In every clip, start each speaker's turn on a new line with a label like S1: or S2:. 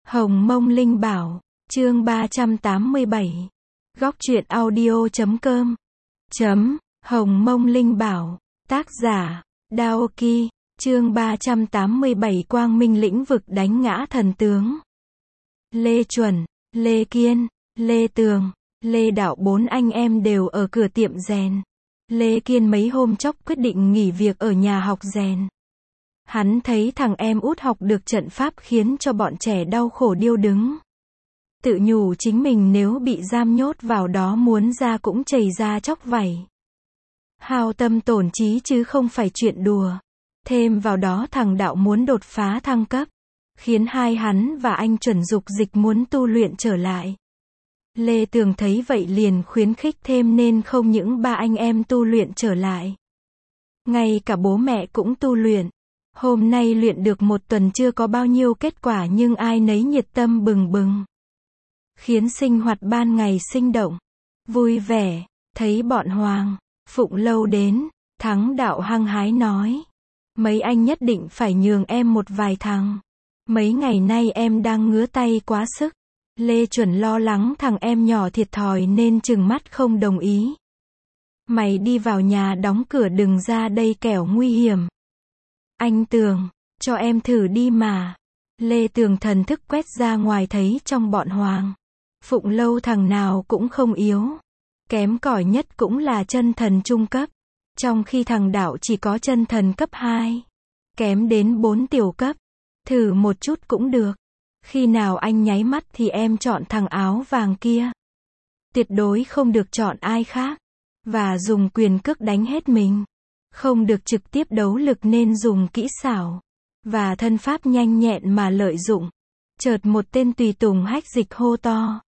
S1: Hồng Mông Linh Bảo, chương 387. Góc truyện audio.com. Hồng Mông Linh Bảo, tác giả, Daoki, chương 387 Quang Minh lĩnh vực đánh ngã thần tướng. Lê Chuẩn, Lê Kiên, Lê Tường, Lê Đạo bốn anh em đều ở cửa tiệm rèn. Lê Kiên mấy hôm chốc quyết định nghỉ việc ở nhà học rèn. Hắn thấy thằng em út học được trận pháp khiến cho bọn trẻ đau khổ điêu đứng. Tự nhủ chính mình nếu bị giam nhốt vào đó muốn ra cũng chảy ra chóc vảy. Hao tâm tổn trí chứ không phải chuyện đùa. Thêm vào đó thằng Đạo muốn đột phá thăng cấp, khiến hai hắn và anh Chuẩn dục dịch muốn tu luyện trở lại. Lê Tường thấy vậy liền khuyến khích thêm nên không những ba anh em tu luyện trở lại, ngay cả bố mẹ cũng tu luyện. Hôm nay luyện được một tuần chưa có bao nhiêu kết quả nhưng ai nấy nhiệt tâm bừng bừng, khiến sinh hoạt ban ngày sinh động, vui vẻ. Thấy bọn Hoàng, Phụng Lâu đến, Thắng Đạo hăng hái nói: mấy anh nhất định phải nhường em một vài thằng. Mấy ngày nay em đang ngứa tay quá sức. Lê Chuẩn lo lắng thằng em nhỏ thiệt thòi nên trừng mắt không đồng ý. Mày đi vào nhà đóng cửa đừng ra đây kẻo nguy hiểm. Anh Tường, cho em thử đi mà. Lê Tường thần thức quét ra ngoài thấy trong bọn Hoàng, Phụng Lâu thằng nào cũng không yếu. Kém cỏi nhất cũng là chân thần trung cấp. Trong khi thằng Đạo chỉ có chân thần cấp 2. Kém đến 4 tiểu cấp. Thử một chút cũng được. Khi nào anh nháy mắt thì em chọn thằng áo vàng kia. Tuyệt đối không được chọn ai khác. Và dùng quyền cước đánh hết mình. Không được trực tiếp đấu lực nên dùng kỹ xảo và thân pháp nhanh nhẹn mà lợi dụng. Chợt một tên tùy tùng hách dịch hô to: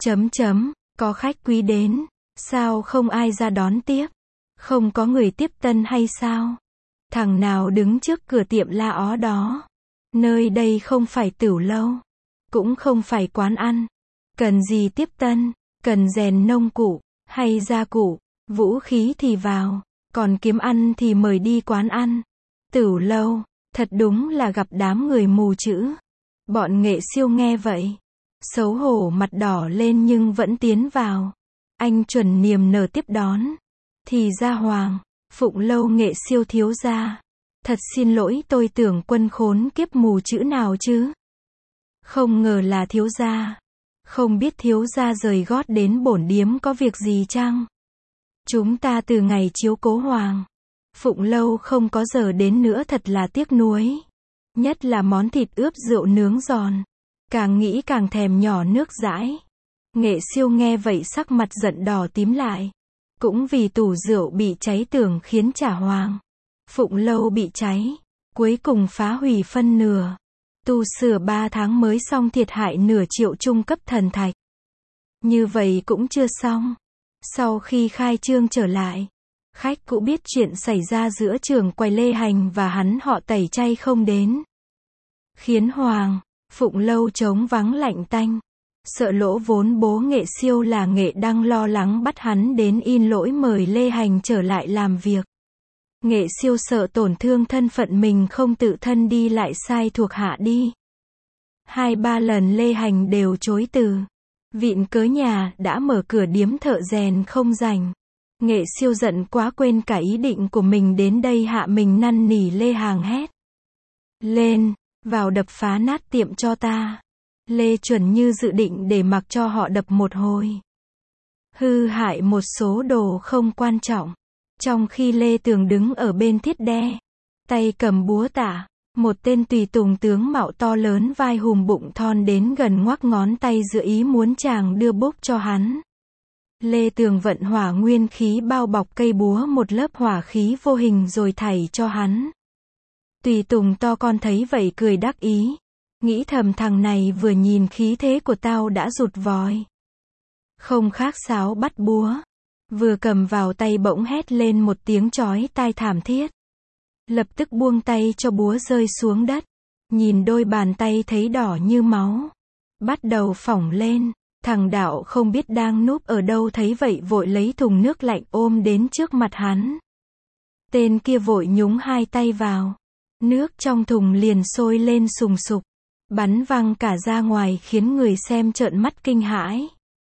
S1: có khách quý đến, sao không ai ra đón tiếp? Không có người tiếp tân hay sao? Thằng nào đứng trước cửa tiệm la ó đó? Nơi đây không phải tửu lâu, cũng không phải quán ăn. Cần gì tiếp tân? Cần rèn nông cụ hay gia cụ, vũ khí thì vào, còn kiếm ăn thì mời đi quán ăn. Tửu lâu, thật đúng là gặp đám người mù chữ. Bọn Nghệ Siêu nghe vậy, xấu hổ mặt đỏ lên nhưng vẫn tiến vào. Anh Chuẩn niềm nở tiếp đón. Thì ra Hoàng, Phụng Lâu Nghệ Siêu thiếu gia. Thật xin lỗi, tôi tưởng quân khốn kiếp mù chữ nào chứ. Không ngờ là thiếu gia. Không biết thiếu gia rời gót đến bổn điếm có việc gì chăng? Chúng ta từ ngày chiếu cố Hoàng, Phụng Lâu không có giờ đến nữa thật là tiếc nuối. Nhất là món thịt ướp rượu nướng giòn. Càng nghĩ càng thèm nhỏ nước dãi. Nghệ Siêu nghe vậy sắc mặt giận đỏ tím lại. Cũng vì tủ rượu bị cháy tưởng khiến trả Hoàng, Phụng Lâu bị cháy, cuối cùng phá hủy phân nửa. Tu sửa 3 tháng mới xong thiệt hại nửa triệu trung cấp thần thạch. Như vậy cũng chưa xong. Sau khi khai trương trở lại, khách cũ biết chuyện xảy ra giữa trưởng quầy Lê Hành và hắn họ tẩy chay không đến, khiến Hoàng, Phụng Lâu trống vắng lạnh tanh. Sợ lỗ vốn bố Nghệ Siêu là Nghệ Đăng lo lắng bắt hắn đến in lỗi mời Lê Hành trở lại làm việc. Nghệ Siêu sợ tổn thương thân phận mình không tự thân đi lại sai thuộc hạ đi. 2-3 lần Lê Hành đều chối từ. Vịn cớ nhà đã mở cửa điếm thợ rèn không rảnh. Nghệ Siêu giận quá quên cả ý định của mình đến đây hạ mình năn nỉ Lê Hàng hét lên: vào đập phá nát tiệm cho ta. Lê Chuẩn như dự định để mặc cho họ đập một hồi, hư hại một số đồ không quan trọng. Trong khi Lê Tường đứng ở bên thiết đe, tay cầm búa tạ, một tên tùy tùng tướng mạo to lớn vai hùm bụng thon đến gần ngoắc ngón tay giữa ý muốn chàng đưa bốc cho hắn. Lê Tường vận hỏa nguyên khí bao bọc cây búa một lớp hỏa khí vô hình rồi thảy cho hắn. Tùy tùng to con thấy vậy cười đắc ý, nghĩ thầm thằng này vừa nhìn khí thế của tao đã rụt vòi. Không khác sáo bắt búa. Vừa cầm vào tay bỗng hét lên một tiếng chói tai thảm thiết. Lập tức buông tay cho búa rơi xuống đất. Nhìn đôi bàn tay thấy đỏ như máu. Bắt đầu phỏng lên. Thằng Đạo không biết đang núp ở đâu thấy vậy vội lấy thùng nước lạnh ôm đến trước mặt hắn. Tên kia vội nhúng 2 tay vào. Nước trong thùng liền sôi lên sùng sục. bắn văng cả ra ngoài khiến người xem trợn mắt kinh hãi.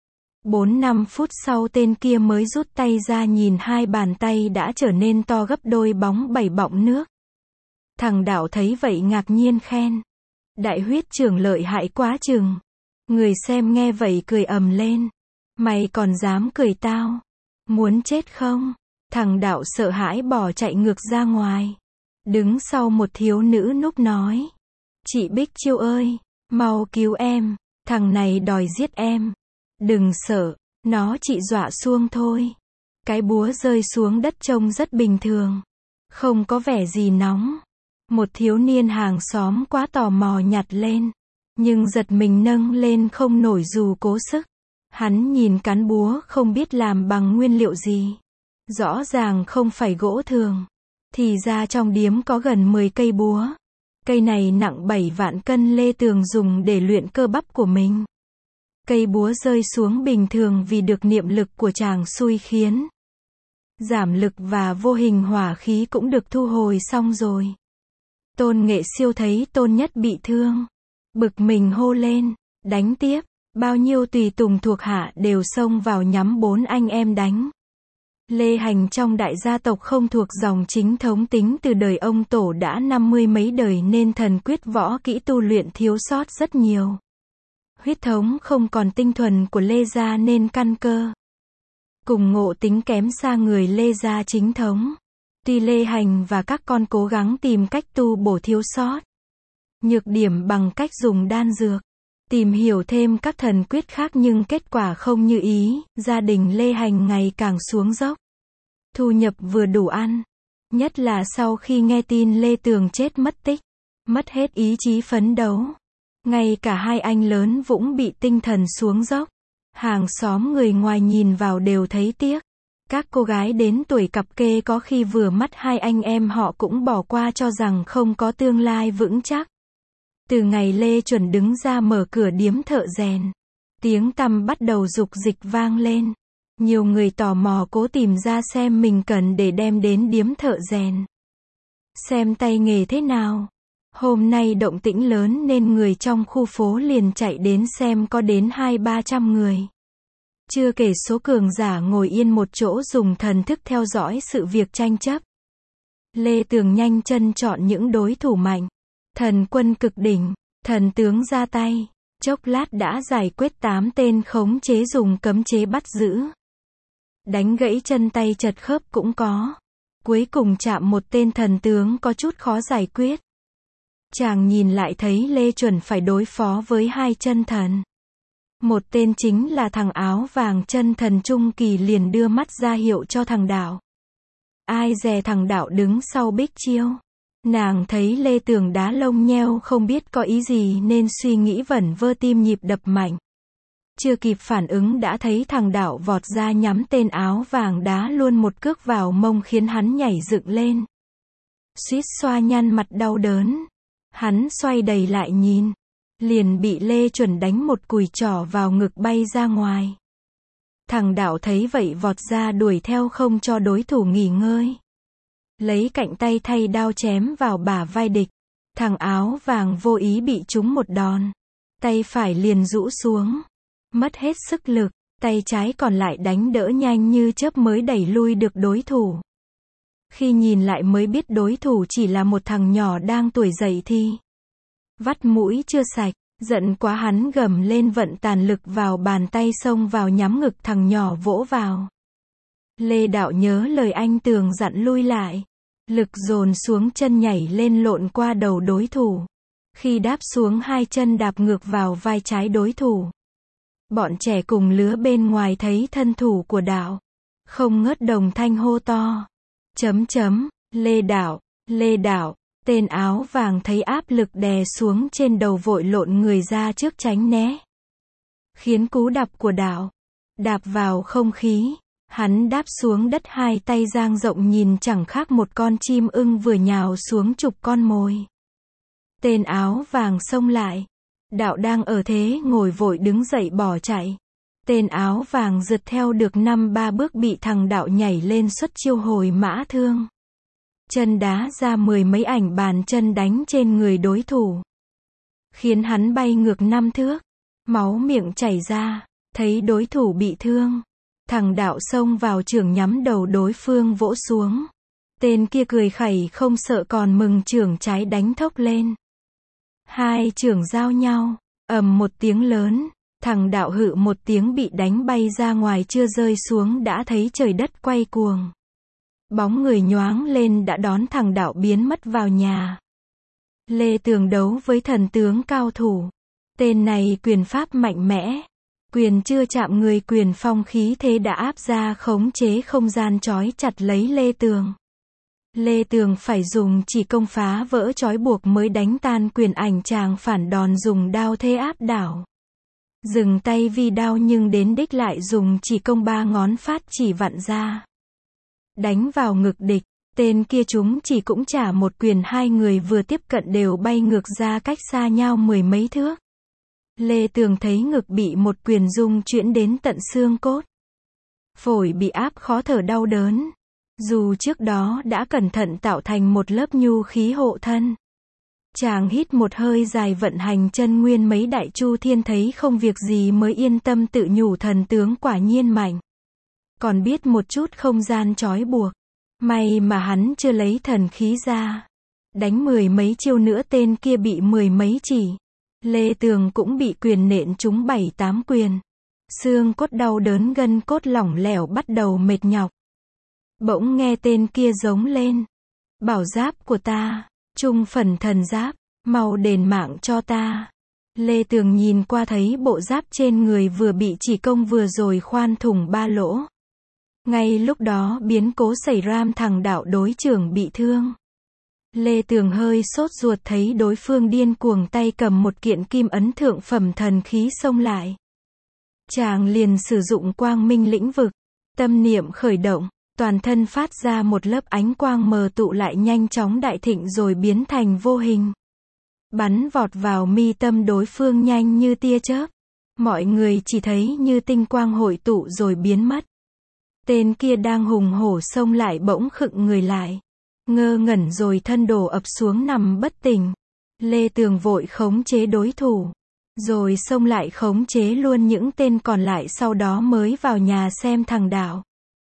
S1: 4-5 phút sau tên kia mới rút tay ra, nhìn hai bàn tay đã trở nên to gấp đôi, bóng 7 bọng nước. Thằng Đạo thấy vậy ngạc nhiên khen: đại huyết trưởng lợi hại quá chừng. Người xem nghe vậy cười ầm lên: mày còn dám cười tao? Muốn chết không? Thằng Đạo sợ hãi bỏ chạy ngược ra ngoài. Đứng sau một thiếu nữ núp nói: chị Bích Chiêu ơi, mau cứu em, thằng này đòi giết em. Đừng sợ, nó chỉ dọa xuông thôi. Cái búa rơi xuống đất trông rất bình thường, không có vẻ gì nóng. Một thiếu niên hàng xóm quá tò mò nhặt lên, nhưng giật mình nâng lên không nổi dù cố sức. Hắn nhìn cán búa không biết làm bằng nguyên liệu gì. Rõ ràng không phải gỗ thường. Thì ra trong điếm có gần 10 cây búa. Cây này nặng 7 vạn cân. Lê Tường dùng để luyện cơ bắp của mình. Cây búa rơi xuống bình thường vì được niệm lực của chàng xui khiến. Giảm lực và vô hình hỏa khí cũng được thu hồi xong rồi. Tôn Nghệ Siêu thấy Tôn Nhất bị thương, bực mình hô lên: đánh tiếp. Bao nhiêu tùy tùng thuộc hạ đều xông vào nhắm 4 anh em đánh. Lê Hành trong đại gia tộc không thuộc dòng chính thống, tính từ đời ông tổ đã 50 mấy đời nên thần quyết võ kỹ tu luyện thiếu sót rất nhiều. Huyết thống không còn tinh thuần của Lê gia nên căn cơ cùng ngộ tính kém xa người Lê gia chính thống. Tuy Lê Hành và các con cố gắng tìm cách tu bổ thiếu sót nhược điểm bằng cách dùng đan dược, tìm hiểu thêm các thần quyết khác, nhưng kết quả không như ý. Gia đình Lê Hành ngày càng xuống dốc. Thu nhập vừa đủ ăn, nhất là sau khi nghe tin Lê Tường chết mất tích, mất hết ý chí phấn đấu. Ngay cả hai anh lớn Vũng bị tinh thần xuống dốc. Hàng xóm người ngoài nhìn vào đều thấy tiếc. Các cô gái đến tuổi cặp kê có khi vừa mắt hai anh em họ cũng bỏ qua, cho rằng không có tương lai vững chắc. Từ ngày Lê Chuẩn đứng ra mở cửa điếm thợ rèn, tiếng tăm bắt đầu rục dịch vang lên. Nhiều người tò mò cố tìm ra xem mình cần để đem đến điếm thợ rèn. Xem tay nghề thế nào. Hôm nay động tĩnh lớn nên người trong khu phố liền chạy đến xem, có đến 200-300 người. Chưa kể số cường giả ngồi yên một chỗ dùng thần thức theo dõi sự việc tranh chấp. Lê Tường nhanh chân chọn những đối thủ mạnh. Thần quân cực đỉnh, thần tướng ra tay. Chốc lát đã giải quyết 8 tên, khống chế dùng cấm chế bắt giữ. Đánh gãy chân tay chật khớp cũng có. Cuối cùng chạm một tên thần tướng có chút khó giải quyết. Chàng nhìn lại thấy Lê Chuẩn phải đối phó với 2 chân thần. Một tên chính là thằng áo vàng chân thần trung kỳ, liền đưa mắt ra hiệu cho thằng Đạo. Ai dè thằng Đạo đứng sau Bích Chiêu. Nàng thấy Lê Tường đá lông nheo không biết có ý gì nên suy nghĩ vẩn vơ, tim nhịp đập mạnh. Chưa kịp phản ứng đã thấy thằng Đạo vọt ra nhắm tên áo vàng đá luôn một cước vào mông khiến hắn nhảy dựng lên. Suýt xoa nhăn mặt đau đớn. Hắn xoay đầy lại nhìn. Liền bị Lê Chuẩn đánh một cùi trỏ vào ngực bay ra ngoài. Thằng Đạo thấy vậy vọt ra đuổi theo không cho đối thủ nghỉ ngơi. Lấy cạnh tay thay đao chém vào bả vai địch. Thằng áo vàng vô ý bị trúng một đòn. Tay phải liền rũ xuống. Mất hết sức lực. Tay trái còn lại đánh đỡ nhanh như chớp mới đẩy lui được đối thủ. Khi nhìn lại mới biết đối thủ chỉ là một thằng nhỏ đang tuổi dậy thì. Vắt mũi chưa sạch. Giận quá hắn gầm lên vận tàn lực vào bàn tay xông vào nhắm ngực thằng nhỏ vỗ vào. Lê Đạo nhớ lời anh Tường dặn lui lại. Lực dồn xuống chân nhảy lên lộn qua đầu đối thủ. Khi đáp xuống 2 chân đạp ngược vào vai trái đối thủ. Bọn trẻ cùng lứa bên ngoài thấy thân thủ của Đạo, không ngớt đồng thanh hô to. Lê Đạo, Lê Đạo. Tên áo vàng thấy áp lực đè xuống trên đầu vội lộn người ra trước tránh né. Khiến cú đạp của Đạo đạp vào không khí. Hắn đáp xuống đất, 2 tay dang rộng nhìn chẳng khác một con chim ưng vừa nhào xuống chụp con mồi. Tên áo vàng xông lại. Đạo đang ở thế ngồi vội đứng dậy bỏ chạy. Tên áo vàng rượt theo được 5-3 bước bị thằng Đạo nhảy lên xuất chiêu hồi mã thương. Chân đá ra 10 mấy ảnh bàn chân đánh trên người đối thủ. khiến hắn bay ngược 5 thước, máu miệng chảy ra, thấy đối thủ bị thương. Thằng đạo xông vào chưởng nhắm đầu đối phương vỗ xuống. Tên kia cười khẩy không sợ còn mừng chưởng trái đánh thốc lên. Hai chưởng giao nhau, ầm một tiếng lớn, thằng đạo hự một tiếng bị đánh bay ra ngoài, chưa rơi xuống đã thấy trời đất quay cuồng. Bóng người nhoáng lên đã đón thằng đạo biến mất vào nhà. Lê Tường đấu với thần tướng cao thủ. Tên này quyền pháp mạnh mẽ. Quyền chưa chạm người, quyền phong khí thế đã áp ra, khống chế không gian trói chặt lấy Lê Tường. Lê Tường phải dùng chỉ công phá vỡ trói buộc mới đánh tan quyền ảnh chàng phản đòn dùng đao thế áp đảo. Dừng tay vì đao nhưng đến đích lại dùng chỉ công 3 ngón phát chỉ vặn ra. Đánh vào ngực địch, tên kia chúng chỉ cũng trả một quyền, hai người vừa tiếp cận đều bay ngược ra cách xa nhau 10 mấy thước. Lê Tường thấy ngực bị một quyền rung chuyển đến tận xương cốt. Phổi bị áp khó thở đau đớn. Dù trước đó đã cẩn thận tạo thành một lớp nhu khí hộ thân. Chàng hít một hơi dài vận hành chân nguyên mấy đại chu thiên thấy không việc gì mới yên tâm tự nhủ thần tướng quả nhiên mạnh. Còn biết một chút không gian trói buộc. May mà hắn chưa lấy thần khí ra. Đánh 10 mấy chiêu nữa tên kia bị 10 mấy chỉ. Lê Tường cũng bị quyền nện trúng 7-8 quyền. Xương cốt đau đớn, gân cốt lỏng lẻo bắt đầu mệt nhọc. Bỗng nghe tên kia giống lên. Bảo giáp của ta, trung phần thần giáp, mau đền mạng cho ta. Lê Tường nhìn qua thấy bộ giáp trên người vừa bị chỉ công vừa rồi khoan thủng 3 lỗ. Ngay lúc đó biến cố xảy ra, thằng đạo đối trưởng bị thương. Lê Tường hơi sốt ruột thấy đối phương điên cuồng tay cầm một kiện kim ấn thượng phẩm thần khí xông lại. Chàng liền sử dụng quang minh lĩnh vực, tâm niệm khởi động, toàn thân phát ra một lớp ánh quang mờ tụ lại nhanh chóng đại thịnh rồi biến thành vô hình. Bắn vọt vào mi tâm đối phương nhanh như tia chớp. Mọi người chỉ thấy như tinh quang hội tụ rồi biến mất. Tên kia đang hùng hổ xông lại bỗng khựng người lại. Ngơ ngẩn rồi thân đổ ập xuống nằm bất tỉnh. Lê Tường vội khống chế đối thủ. Rồi xông lại khống chế luôn những tên còn lại, sau đó mới vào nhà xem thằng đạo.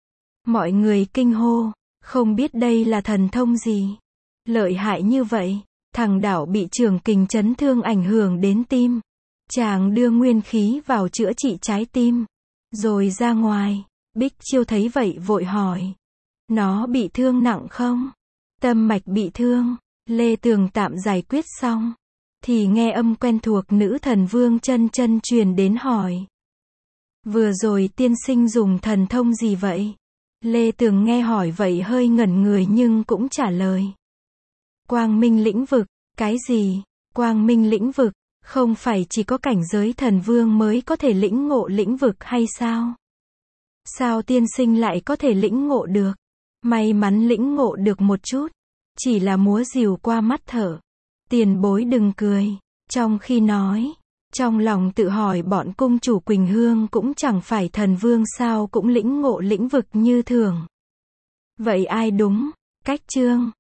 S1: Mọi người kinh hô, không biết đây là thần thông gì. Lợi hại như vậy. Thằng đạo bị trường kình chấn thương ảnh hưởng đến tim. Chàng đưa nguyên khí vào chữa trị trái tim. Rồi ra ngoài. Bích Chiêu thấy vậy vội hỏi. Nó bị thương nặng không? Tâm mạch bị thương. Lê Tường tạm giải quyết xong. Thì nghe âm quen thuộc nữ thần Vương Chân Chân truyền đến hỏi. Vừa rồi tiên sinh dùng thần thông gì vậy? Lê Tường nghe hỏi vậy hơi ngẩn người nhưng cũng trả lời. Quang minh lĩnh vực. Cái gì? Quang minh lĩnh vực? Không phải chỉ có cảnh giới thần vương mới có thể lĩnh ngộ lĩnh vực hay sao? Sao tiên sinh lại có thể lĩnh ngộ được? May mắn lĩnh ngộ được một chút. Chỉ là múa rìu qua mắt thở. Tiền bối đừng cười. Trong khi nói, trong lòng tự hỏi bọn cung chủ Quỳnh Hương cũng chẳng phải thần vương sao cũng lĩnh ngộ lĩnh vực như thường. Vậy ai đúng? Cách chương